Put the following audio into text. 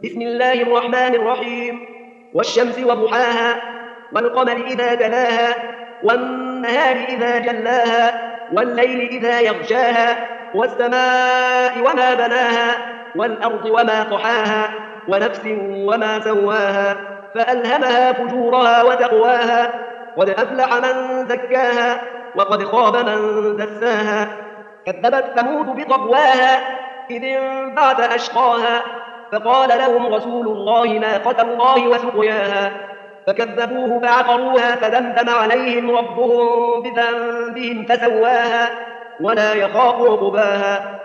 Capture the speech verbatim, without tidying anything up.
بسم الله الرحمن الرحيم. والشمس وضحاها، والقمر إذا تلاها، والنهار إذا جلاها، والليل إذا يغشاها، والسماء وما بناها، والأرض وما طحاها، ونفس وما سواها، فألهمها فجورها وتقواها. قد أفلح من زكاها، وقد خاب من دساها. كذبت ثمود بطغواها، إذ انبعث أشقاها، فقال لهم رسول الله ناقة الله وسقياها، فكذبوه فعقروها فدمدم عليهم ربهم بذنبهم فسواها، ولا يخاف عقباها.